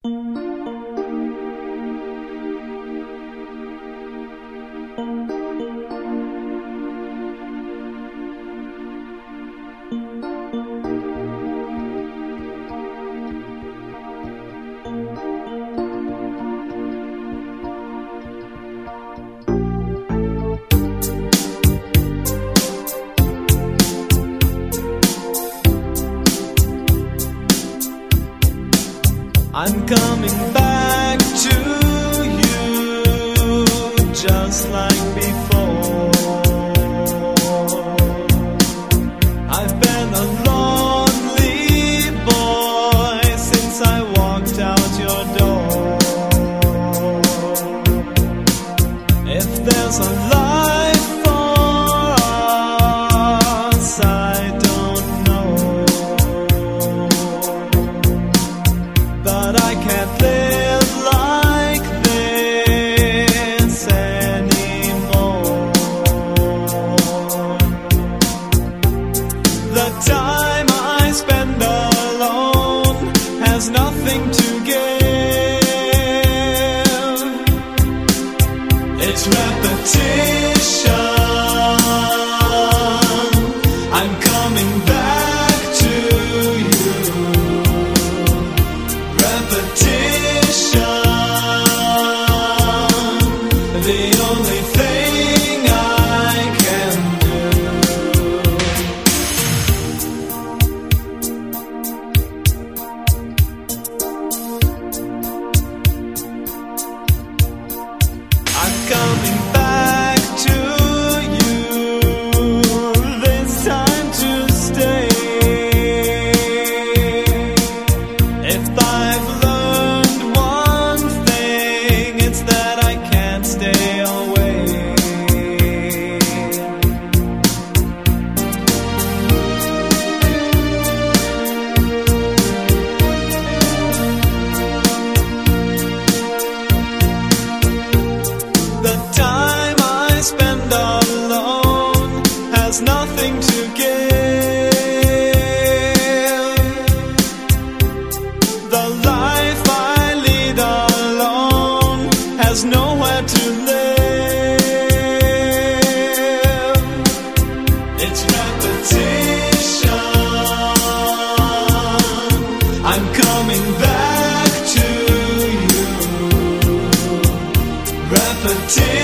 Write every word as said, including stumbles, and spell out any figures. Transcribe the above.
I'm coming back to you just like before. I've been a lonely boy since I walked out your door. If there's a life for us, I don't know. But I can't live like this anymore. The time I spend alone has nothing to give. It's repetition. I'm coming back to you. Repetition, the only thing I can do. I'm coming back to you, this time to stay. If I've learned one thing, it's that I can't stay away. The time I spend alone has nothing to give. The life I lead alone has nowhere to live. It's repetition. I'm coming back to you. Repetition.